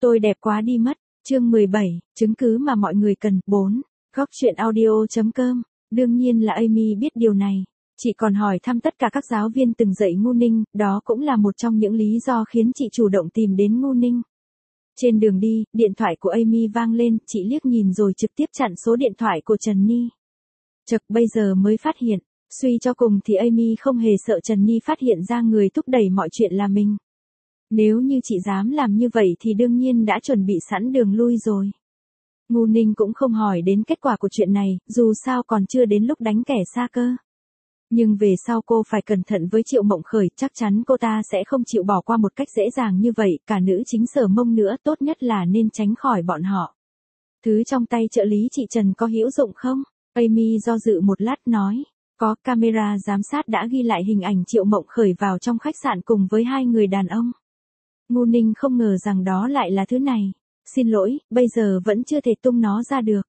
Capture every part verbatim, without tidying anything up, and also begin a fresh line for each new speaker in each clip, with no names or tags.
Tôi đẹp quá đi mất. Chương mười bảy, chứng cứ mà mọi người cần. bốn. Góc truyện audio.com. Đương nhiên là Amy biết điều này. Chị còn hỏi thăm tất cả các giáo viên từng dạy Ngô Ninh, đó cũng là một trong những lý do khiến chị chủ động tìm đến Ngô Ninh. Trên đường đi, điện thoại của Amy vang lên, chị liếc nhìn rồi trực tiếp chặn số điện thoại của Trần Ni. Chật, bây giờ mới phát hiện, suy cho cùng thì Amy không hề sợ Trần Ni phát hiện ra người thúc đẩy mọi chuyện là mình. Nếu như chị dám làm như vậy thì đương nhiên đã chuẩn bị sẵn đường lui rồi. Ngô Ninh cũng không hỏi đến kết quả của chuyện này, dù sao còn chưa đến lúc đánh kẻ xa cơ. Nhưng về sau cô phải cẩn thận với Triệu Mộng Khởi, chắc chắn cô ta sẽ không chịu bỏ qua một cách dễ dàng như vậy, cả nữ chính Sở Mông nữa, tốt nhất là nên tránh khỏi bọn họ. Thứ trong tay trợ lý chị Trần có hữu dụng không? Amy do dự một lát nói, có, camera giám sát đã ghi lại hình ảnh Triệu Mộng Khởi vào trong khách sạn cùng với hai người đàn ông. Ngô Ninh không ngờ rằng đó lại là thứ này. Xin lỗi, bây giờ vẫn chưa thể tung nó ra được.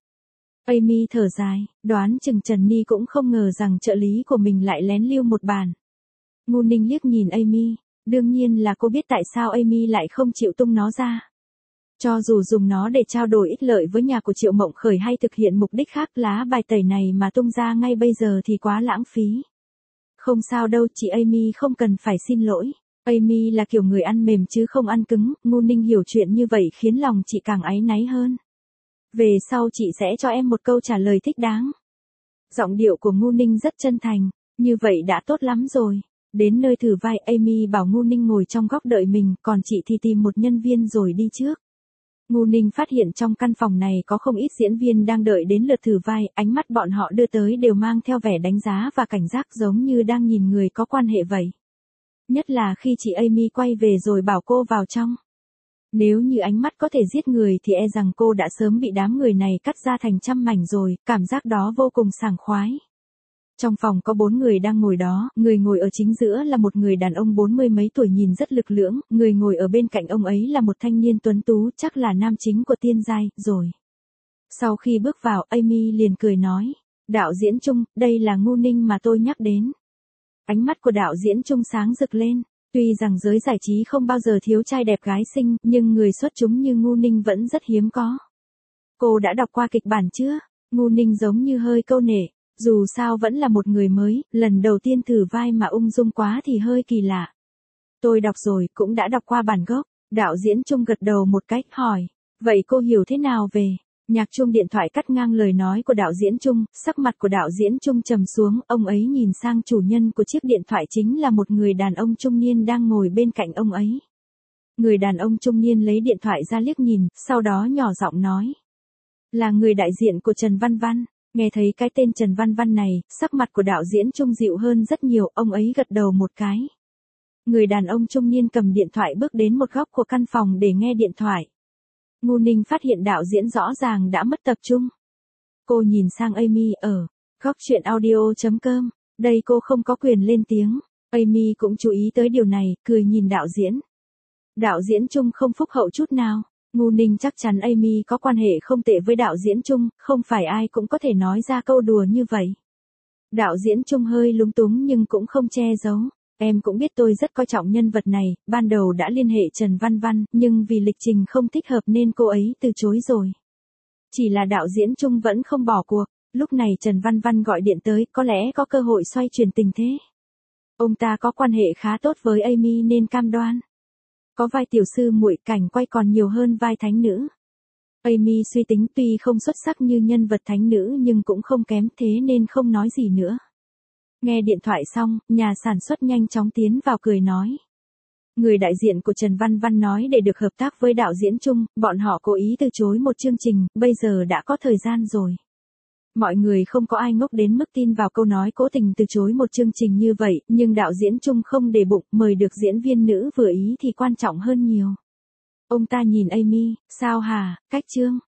Amy thở dài, đoán chừng Trần Ni cũng không ngờ rằng trợ lý của mình lại lén lưu một bản. Ngô Ninh liếc nhìn Amy, đương nhiên là cô biết tại sao Amy lại không chịu tung nó ra. Cho dù dùng nó để trao đổi ích lợi với nhà của Triệu Mộng Khởi hay thực hiện mục đích khác, lá bài tẩy này mà tung ra ngay bây giờ thì quá lãng phí. Không sao đâu, chị Amy không cần phải xin lỗi. Amy là kiểu người ăn mềm chứ không ăn cứng, Ngô Ninh hiểu chuyện như vậy khiến lòng chị càng áy náy hơn. Về sau chị sẽ cho em một câu trả lời thích đáng. Giọng điệu của Ngô Ninh rất chân thành, như vậy đã tốt lắm rồi. Đến nơi thử vai, Amy bảo Ngô Ninh ngồi trong góc đợi mình, còn chị thì tìm một nhân viên rồi đi trước. Ngô Ninh phát hiện trong căn phòng này có không ít diễn viên đang đợi đến lượt thử vai, ánh mắt bọn họ đưa tới đều mang theo vẻ đánh giá và cảnh giác giống như đang nhìn người có quan hệ vậy. Nhất là khi chị Amy quay về rồi bảo cô vào trong. Nếu như ánh mắt có thể giết người thì e rằng cô đã sớm bị đám người này cắt ra thành trăm mảnh rồi, cảm giác đó vô cùng sảng khoái. Trong phòng có bốn người đang ngồi đó, người ngồi ở chính giữa là một người đàn ông bốn mươi mấy tuổi nhìn rất lực lưỡng, người ngồi ở bên cạnh ông ấy là một thanh niên tuấn tú, chắc là nam chính của Tiên Giai, rồi. Sau khi bước vào, Amy liền cười nói, đạo diễn Trung, đây là Ngô Ninh mà tôi nhắc đến. Ánh mắt của đạo diễn Trung sáng rực lên, tuy rằng giới giải trí không bao giờ thiếu trai đẹp gái xinh, nhưng người xuất chúng như Ngô Ninh vẫn rất hiếm có. Cô đã đọc qua kịch bản chưa? Ngô Ninh giống như hơi câu nể, dù sao vẫn là một người mới, lần đầu tiên thử vai mà ung dung quá thì hơi kỳ lạ. Tôi đọc rồi, cũng đã đọc qua bản gốc. Đạo diễn Trung gật đầu một cách, hỏi, vậy cô hiểu thế nào về? Nhạc chuông điện thoại cắt ngang lời nói của đạo diễn Trung, sắc mặt của đạo diễn Trung trầm xuống, ông ấy nhìn sang chủ nhân của chiếc điện thoại chính là một người đàn ông trung niên đang ngồi bên cạnh ông ấy. Người đàn ông trung niên lấy điện thoại ra liếc nhìn, sau đó nhỏ giọng nói. Là người đại diện của Trần Văn Văn. Nghe thấy cái tên Trần Văn Văn này, sắc mặt của đạo diễn Trung dịu hơn rất nhiều, ông ấy gật đầu một cái. Người đàn ông trung niên cầm điện thoại bước đến một góc của căn phòng để nghe điện thoại. Ngô Ninh phát hiện đạo diễn rõ ràng đã mất tập trung. Cô nhìn sang Amy ở góc truyện audio.com, đây cô không có quyền lên tiếng. Amy cũng chú ý tới điều này, cười nhìn đạo diễn. Đạo diễn Trung không phúc hậu chút nào. Ngô Ninh chắc chắn Amy có quan hệ không tệ với đạo diễn Trung, không phải ai cũng có thể nói ra câu đùa như vậy. Đạo diễn Trung hơi lúng túng nhưng cũng không che giấu. Em cũng biết tôi rất coi trọng nhân vật này, ban đầu đã liên hệ Trần Văn Văn, nhưng vì lịch trình không thích hợp nên cô ấy từ chối rồi. Chỉ là đạo diễn Trung vẫn không bỏ cuộc, lúc này Trần Văn Văn gọi điện tới, có lẽ có cơ hội xoay chuyển tình thế. Ông ta có quan hệ khá tốt với Amy nên cam đoan. Có vai tiểu sư muội, cảnh quay còn nhiều hơn vai thánh nữ. Amy suy tính tuy không xuất sắc như nhân vật thánh nữ nhưng cũng không kém, thế nên không nói gì nữa. Nghe điện thoại xong, nhà sản xuất nhanh chóng tiến vào cười nói. Người đại diện của Trần Văn Văn nói để được hợp tác với đạo diễn Trung, bọn họ cố ý từ chối một chương trình, bây giờ đã có thời gian rồi. Mọi người không có ai ngốc đến mức tin vào câu nói cố tình từ chối một chương trình như vậy, nhưng đạo diễn Trung không để bụng, mời được diễn viên nữ vừa ý thì quan trọng hơn nhiều. Ông ta nhìn Amy, sao hả, cách chương,